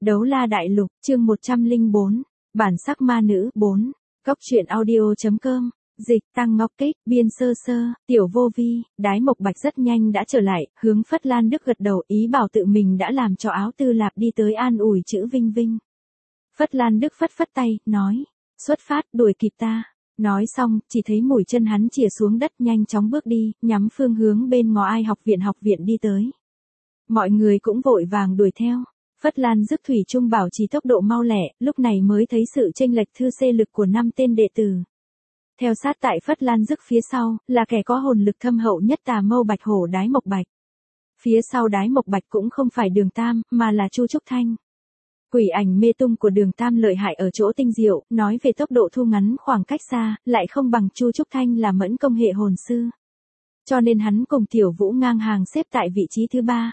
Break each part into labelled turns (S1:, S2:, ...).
S1: Đấu la đại lục, chương 104, bản sắc ma nữ 4, góc truyện audio.com, dịch Tăng Ngọc Kích, biên sơ sơ, tiểu vô vi, Đái Mộc Bạch rất nhanh đã trở lại, hướng Phất Lan Đức gật đầu ý bảo tự mình đã làm cho Áo Tư Lạp đi tới an ủi chữ Vinh Vinh. Phất Lan Đức phất phất tay, nói, xuất phát, đuổi kịp ta. Nói xong, chỉ thấy mũi chân hắn chìa xuống đất nhanh chóng bước đi, nhắm phương hướng bên ngõ ai học viện đi tới. Mọi người cũng vội vàng đuổi theo. Phất Lan Dứt thủy chung bảo trì tốc độ mau lẹ, lúc này mới thấy sự chênh lệch thư xê lực của 5 tên đệ tử. Theo sát tại Phất Lan Dứt phía sau, là kẻ có hồn lực thâm hậu nhất Tà Mâu Bạch Hổ Đái Mộc Bạch. Phía sau Đái Mộc Bạch cũng không phải Đường Tam, mà là Chu Trúc Thanh. Quỷ ảnh mê tung của Đường Tam lợi hại ở chỗ tinh diệu, nói về tốc độ thu ngắn khoảng cách xa, lại không bằng Chu Trúc Thanh là mẫn công hệ hồn sư. Cho nên hắn cùng Tiểu Vũ ngang hàng xếp tại vị trí thứ 3.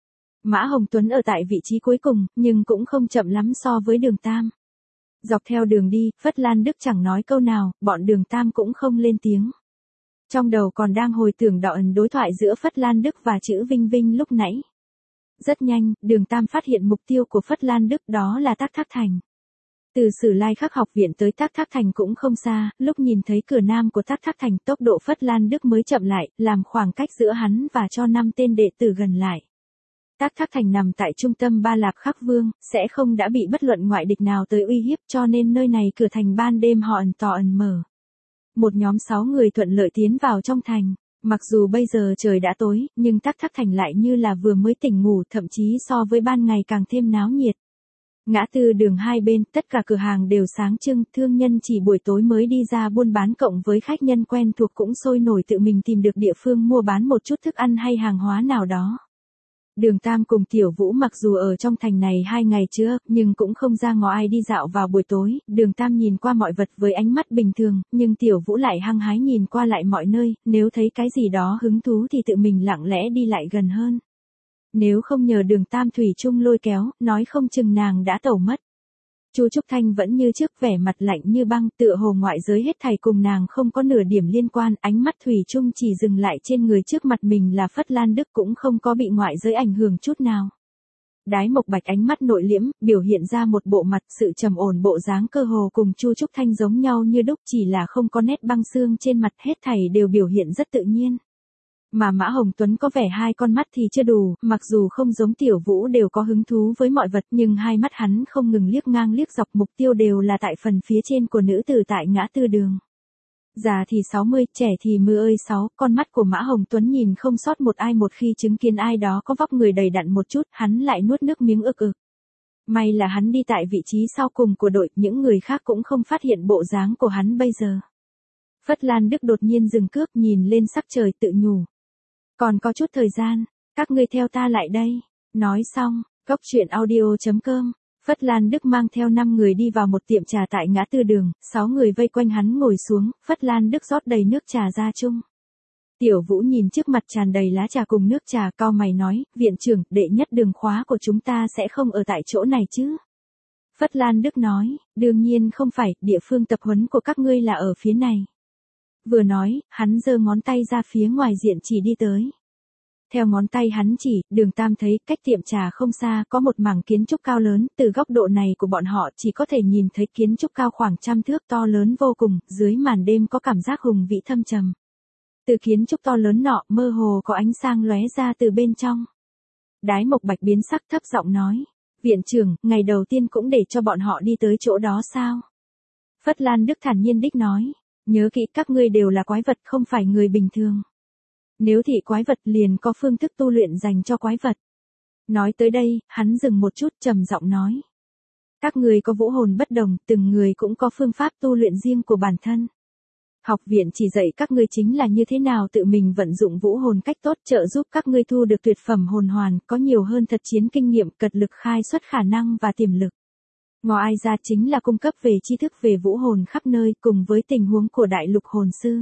S1: Mã Hồng Tuấn ở tại vị trí cuối cùng, nhưng cũng không chậm lắm so với Đường Tam. Dọc theo đường đi, Phất Lan Đức chẳng nói câu nào, bọn Đường Tam cũng không lên tiếng. Trong đầu còn đang hồi tưởng đoạn đối thoại giữa Phất Lan Đức và chữ Vinh Vinh lúc nãy. Rất nhanh, Đường Tam phát hiện mục tiêu của Phất Lan Đức đó là Tắc Thác Thành. Từ Sử Lai Khắc học viện tới Tắc Thác Thành cũng không xa, lúc nhìn thấy cửa nam của Tắc Thác Thành tốc độ Phất Lan Đức mới chậm lại, làm khoảng cách giữa hắn và cho 5 tên đệ tử gần lại. Tắc Thác Thành nằm tại trung tâm Ba Lạp Khắc Vương, sẽ không đã bị bất luận ngoại địch nào tới uy hiếp cho nên nơi này cửa thành ban đêm họ ẩn tỏ ẩn mở. Một nhóm 6 người thuận lợi tiến vào trong thành. Mặc dù bây giờ trời đã tối, nhưng Tắc Thác Thành lại như là vừa mới tỉnh ngủ, thậm chí so với ban ngày càng thêm náo nhiệt. Ngã tư đường hai bên, tất cả cửa hàng đều sáng trưng, thương nhân chỉ buổi tối mới đi ra buôn bán cộng với khách nhân quen thuộc cũng sôi nổi tự mình tìm được địa phương mua bán một chút thức ăn hay hàng hóa nào đó. Đường Tam cùng Tiểu Vũ mặc dù ở trong thành này 2 ngày chưa, nhưng cũng không ra ngõ ai đi dạo vào buổi tối, Đường Tam nhìn qua mọi vật với ánh mắt bình thường, nhưng Tiểu Vũ lại hăng hái nhìn qua lại mọi nơi, nếu thấy cái gì đó hứng thú thì tự mình lặng lẽ đi lại gần hơn. Nếu không nhờ Đường Tam thủy chung lôi kéo, nói không chừng nàng đã tẩu mất. Chu Trúc Thanh vẫn như trước vẻ mặt lạnh như băng, tựa hồ ngoại giới hết thảy cùng nàng không có nửa điểm liên quan, ánh mắt thủy chung chỉ dừng lại trên người trước mặt mình là Phất Lan Đức cũng không có bị ngoại giới ảnh hưởng chút nào. Đái Mộc Bạch ánh mắt nội liễm, biểu hiện ra một bộ mặt sự trầm ổn bộ dáng cơ hồ cùng Chu Trúc Thanh giống nhau như đúc chỉ là không có nét băng xương trên mặt hết thảy đều biểu hiện rất tự nhiên. Mà Mã Hồng Tuấn có vẻ 2 con mắt thì chưa đủ, mặc dù không giống Tiểu Vũ đều có hứng thú với mọi vật nhưng 2 mắt hắn không ngừng liếc ngang liếc dọc mục tiêu đều là tại phần phía trên của nữ tử tại ngã tư đường. Già thì 60, trẻ thì mưa ơi 6, con mắt của Mã Hồng Tuấn nhìn không sót một ai một khi chứng kiến ai đó có vóc người đầy đặn một chút, hắn lại nuốt nước miếng ực ực. May là hắn đi tại vị trí sau cùng của đội, những người khác cũng không phát hiện bộ dáng của hắn bây giờ. Phất Lan Đức đột nhiên dừng cước nhìn lên sắc trời tự nhủ. Còn có chút thời gian, các ngươi theo ta lại đây. Nói xong, góc truyện audio.com, Phất Lan Đức mang theo 5 người đi vào một tiệm trà tại ngã tư đường, 6 người vây quanh hắn ngồi xuống, Phất Lan Đức rót đầy nước trà ra chung. Tiểu Vũ nhìn trước mặt tràn đầy lá trà cùng nước trà cau mày nói, viện trưởng, đệ nhất đường khóa của chúng ta sẽ không ở tại chỗ này chứ? Phất Lan Đức nói, đương nhiên không phải, địa phương tập huấn của các ngươi là ở phía này. Vừa nói, hắn giơ ngón tay ra phía ngoài diện chỉ đi tới. Theo ngón tay hắn chỉ, Đường Tam thấy cách tiệm trà không xa có một mảng kiến trúc cao lớn, từ góc độ này của bọn họ chỉ có thể nhìn thấy kiến trúc cao khoảng 100 thước to lớn vô cùng, dưới màn đêm có cảm giác hùng vĩ thâm trầm. Từ kiến trúc to lớn nọ mơ hồ có ánh sáng lóe ra từ bên trong. Đái Mộc Bạch biến sắc thấp giọng nói, viện trưởng, ngày đầu tiên cũng để cho bọn họ đi tới chỗ đó sao? Phất Lan Đức thản nhiên đích nói. Nhớ kỹ các ngươi đều là quái vật không phải người bình thường. Nếu thị quái vật liền có phương thức tu luyện dành cho quái vật. Nói tới đây, hắn dừng một chút trầm giọng nói. Các người có vũ hồn bất đồng, từng người cũng có phương pháp tu luyện riêng của bản thân. Học viện chỉ dạy các ngươi chính là như thế nào tự mình vận dụng vũ hồn cách tốt trợ giúp các ngươi thu được tuyệt phẩm hồn hoàn, có nhiều hơn thật chiến kinh nghiệm, cật lực khai xuất khả năng và tiềm lực. Ngoài ra chính là cung cấp về tri thức về vũ hồn khắp nơi cùng với tình huống của đại lục hồn sư.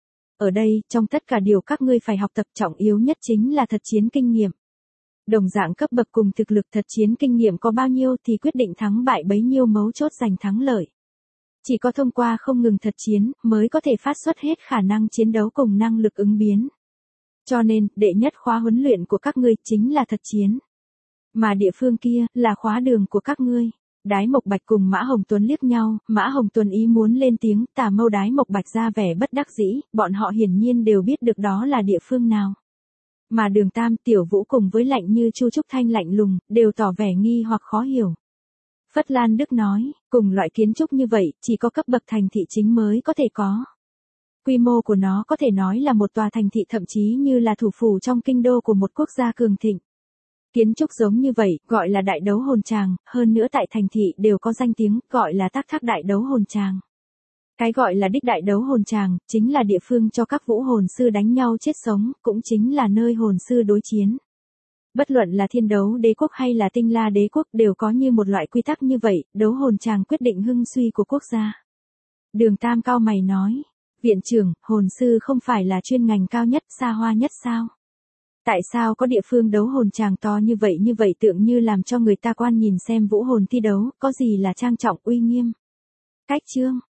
S1: Ở đây, trong tất cả điều các ngươi phải học tập trọng yếu nhất chính là thật chiến kinh nghiệm. Đồng dạng cấp bậc cùng thực lực thật chiến kinh nghiệm có bao nhiêu thì quyết định thắng bại bấy nhiêu mấu chốt giành thắng lợi. Chỉ có thông qua không ngừng thật chiến mới có thể phát xuất hết khả năng chiến đấu cùng năng lực ứng biến. Cho nên, đệ nhất khóa huấn luyện của các ngươi chính là thật chiến. Mà địa phương kia, là khóa đường của các ngươi. Đái Mộc Bạch cùng Mã Hồng Tuấn liếc nhau, Mã Hồng Tuấn ý muốn lên tiếng, Tà Mâu Đái Mộc Bạch ra vẻ bất đắc dĩ, bọn họ hiển nhiên đều biết được đó là địa phương nào. Mà Đường Tam, Tiểu Vũ cùng với Lạnh Như Chu Trúc Thanh lạnh lùng, đều tỏ vẻ nghi hoặc khó hiểu. Phất Lan Đức nói, cùng loại kiến trúc như vậy, chỉ có cấp bậc thành thị chính mới có thể có. Quy mô của nó có thể nói là một tòa thành thị, thậm chí như là thủ phủ trong kinh đô của một quốc gia cường thịnh. Kiến trúc giống như vậy, gọi là đại đấu hồn tràng, hơn nữa tại thành thị đều có danh tiếng, gọi là Tác Thác đại đấu hồn tràng. Cái gọi là đích đại đấu hồn tràng, chính là địa phương cho các vũ hồn sư đánh nhau chết sống, cũng chính là nơi hồn sư đối chiến. Bất luận là Thiên Đấu Đế quốc hay là Tinh La Đế quốc đều có như một loại quy tắc như vậy, đấu hồn tràng quyết định hưng suy của quốc gia. Đường Tam cao mày nói, viện trưởng, hồn sư không phải là chuyên ngành cao nhất, xa hoa nhất sao? Tại sao có địa phương đấu hồn tràng to như vậy tượng như làm cho người ta quan nhìn xem vũ hồn thi đấu, có gì là trang trọng uy nghiêm? Cách chương